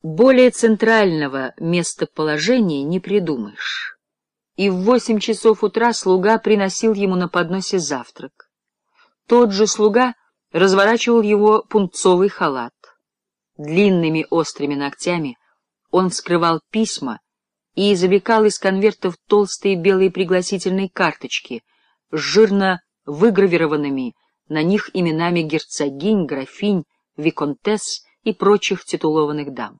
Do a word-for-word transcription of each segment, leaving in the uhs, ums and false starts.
Более центрального местоположения не придумаешь. И в восемь часов утра слуга приносил ему на подносе завтрак. Тот же слуга разворачивал его пунцовый халат. Длинными острыми ногтями он вскрывал письма и извлекал из конвертов толстые белые пригласительные карточки с жирно выгравированными на них именами герцогинь, графинь, виконтесс и прочих титулованных дам.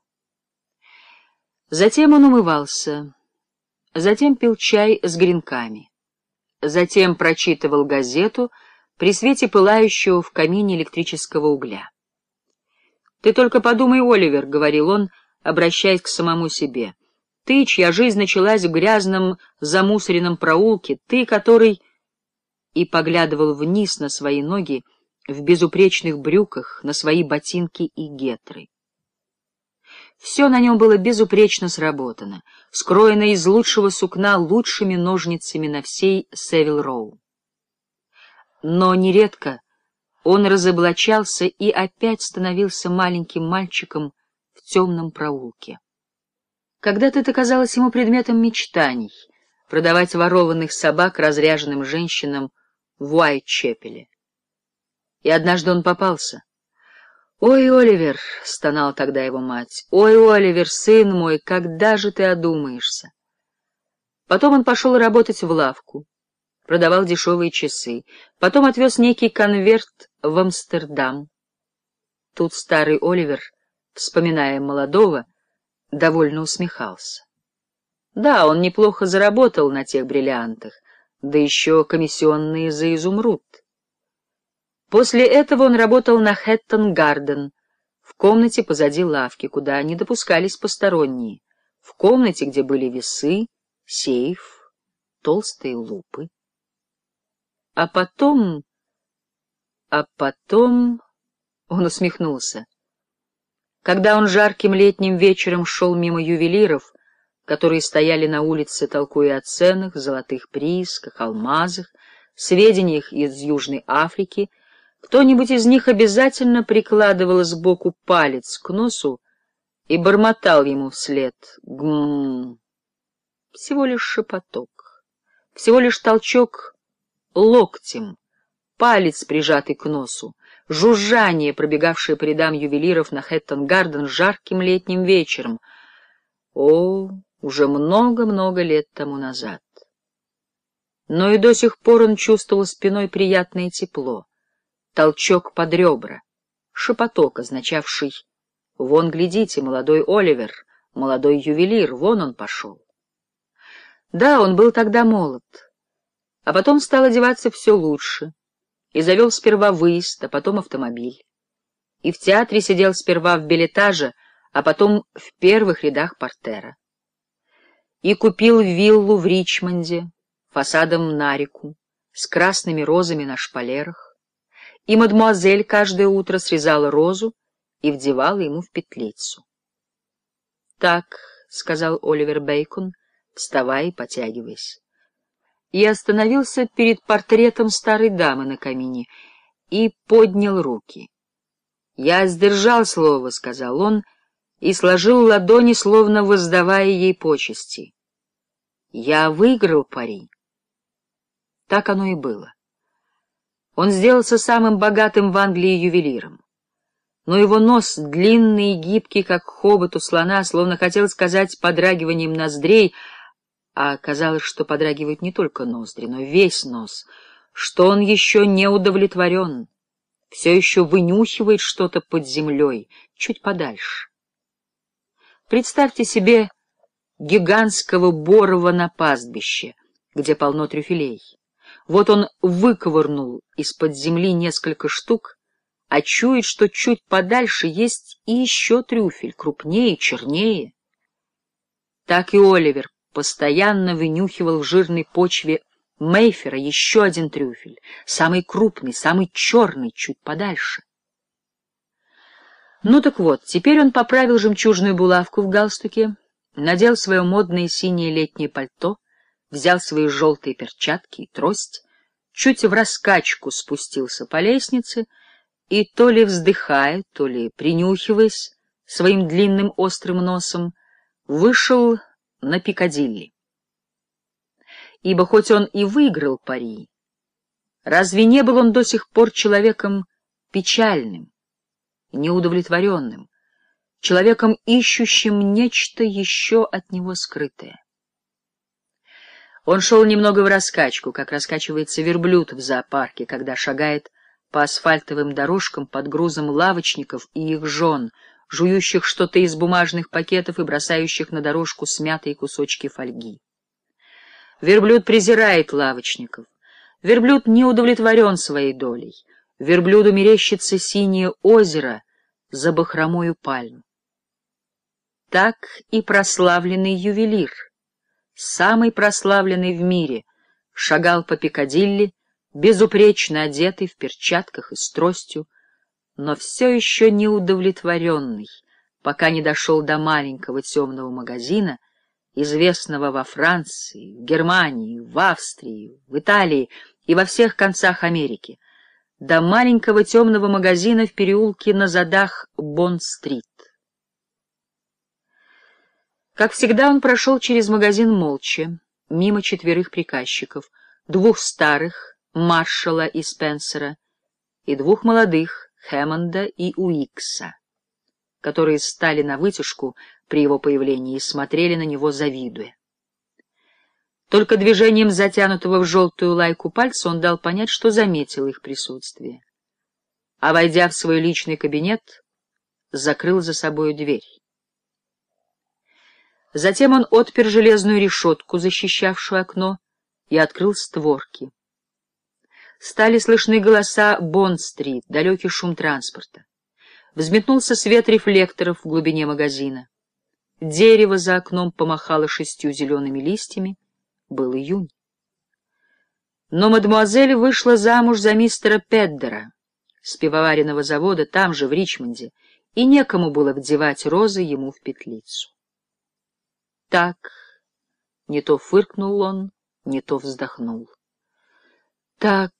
Затем он умывался, затем пил чай с гренками, затем прочитывал газету при свете пылающего в камине электрического угля. «Ты только подумай, Оливер», — говорил он, обращаясь к самому себе, — «ты, чья жизнь началась в грязном замусоренном проулке, ты, который...» И поглядывал вниз на свои ноги в безупречных брюках, на свои ботинки и гетры. Все на нем было безупречно сработано, скроено из лучшего сукна лучшими ножницами на всей Севил-Роу. Но нередко он разоблачался и опять становился маленьким мальчиком в темном проулке. Когда-то это казалось ему предметом мечтаний — продавать ворованных собак разряженным женщинам в Уайтчепеле. И однажды он попался. «Ой, Оливер!» — стонала тогда его мать. «Ой, Оливер, сын мой, когда же ты одумаешься?» Потом он пошел работать в лавку, продавал дешевые часы, потом отвез некий конверт в Амстердам. Тут старый Оливер, вспоминая молодого, довольно усмехался. Да, он неплохо заработал на тех бриллиантах, да еще комиссионные за изумруд. После этого он работал на Хэттон-Гарден, в комнате позади лавки, куда не допускались посторонние, в комнате, где были весы, сейф, толстые лупы. А потом... А потом... Он усмехнулся. Когда он жарким летним вечером шел мимо ювелиров, которые стояли на улице, толкуя о ценах, золотых приисках, алмазах, сведениях из Южной Африки, кто-нибудь из них обязательно прикладывал сбоку палец к носу и бормотал ему вслед: «Гм». Всего лишь шепоток, всего лишь толчок локтем, палец, прижатый к носу, жужжание, пробегавшее по рядам ювелиров на Хэттон-Гарден жарким летним вечером. О, уже много-много лет тому назад. Но и до сих пор он чувствовал спиной приятное тепло, толчок под ребра, шепоток, означавший: «Вон, глядите, молодой Оливер, молодой ювелир, вон он пошел». Да, он был тогда молод, а потом стал одеваться все лучше и завел сперва выезд, а потом автомобиль. И в театре сидел сперва в бельэтаже, а потом в первых рядах портера. И купил виллу в Ричмонде, фасадом на реку, с красными розами на шпалерах, и мадемуазель каждое утро срезала розу и вдевала ему в петлицу. «Так», — сказал Оливер Бейкон, вставая и потягиваясь, и остановился перед портретом старой дамы на камине и поднял руки. «Я сдержал слово», — сказал он, и сложил ладони, словно воздавая ей почести. «Я выиграл пари». Так оно и было. Он сделался самым богатым в Англии ювелиром. Но его нос, длинный и гибкий, как хобот у слона, словно хотел сказать подрагиванием ноздрей, а оказалось, что подрагивает не только ноздри, но весь нос, что он еще не удовлетворен, все еще вынюхивает что-то под землей, чуть подальше. Представьте себе гигантского борова на пастбище, где полно трюфелей. Вот он выковырнул из-под земли несколько штук, а чует, что чуть подальше есть и еще трюфель, крупнее, чернее. Так и Оливер постоянно вынюхивал в жирной почве Мейфера еще один трюфель, самый крупный, самый черный, чуть подальше. Ну так вот, теперь он поправил жемчужную булавку в галстуке, надел свое модное синее летнее пальто, взял свои желтые перчатки и трость, чуть враскачку спустился по лестнице и, то ли вздыхая, то ли принюхиваясь, своим длинным острым носом, вышел на Пикадилли. Ибо хоть он и выиграл пари, разве не был он до сих пор человеком печальным, неудовлетворенным, человеком, ищущим нечто еще от него скрытое? Он шел немного в раскачку, как раскачивается верблюд в зоопарке, когда шагает по асфальтовым дорожкам под грузом лавочников и их жен, жующих что-то из бумажных пакетов и бросающих на дорожку смятые кусочки фольги. Верблюд презирает лавочников. Верблюд не удовлетворен своей долей. Верблюду мерещится синее озеро за бахромою пальм. Так и прославленный ювелир, самый прославленный в мире, шагал по Пикадилли, безупречно одетый в перчатках и с тростью, но все еще неудовлетворенный, пока не дошел до маленького темного магазина, известного во Франции, в Германии, в Австрии, в Италии и во всех концах Америки, до маленького темного магазина в переулке на задах Бонд-стрит. Как всегда, он прошел через магазин молча, мимо четверых приказчиков, двух старых, Маршалла и Спенсера, и двух молодых, Хэммонда и Уикса, которые стали навытяжку при его появлении и смотрели на него, завидуя. Только движением затянутого в желтую лайку пальца он дал понять, что заметил их присутствие. А, войдя в свой личный кабинет, закрыл за собою дверь. Затем он отпер железную решетку, защищавшую окно, и открыл створки. Стали слышны голоса Бонд-стрит, далекий шум транспорта. Взметнулся свет рефлекторов в глубине магазина. Дерево за окном помахало шестью зелеными листьями. Был июнь. Но мадемуазель вышла замуж за мистера Педдера с пивоваренного завода там же, в Ричмонде, и некому было вдевать розы ему в петлицу. Так, не то фыркнул он, не то вздохнул. Так.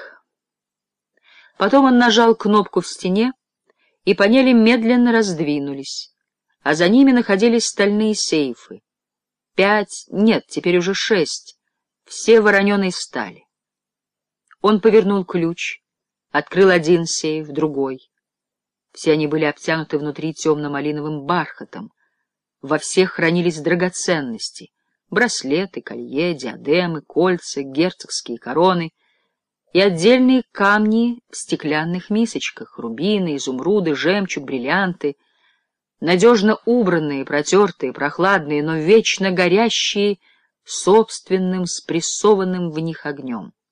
Потом он нажал кнопку в стене, и панели медленно раздвинулись, а за ними находились стальные сейфы. Пять, нет, теперь уже шесть, все вороненой стали. Он повернул ключ, открыл один сейф, другой. Все они были обтянуты внутри темно-малиновым бархатом. Во всех хранились драгоценности — браслеты, колье, диадемы, кольца, герцогские короны и отдельные камни в стеклянных мисочках — рубины, изумруды, жемчуг, бриллианты, надежно убранные, протертые, прохладные, но вечно горящие собственным спрессованным в них огнем.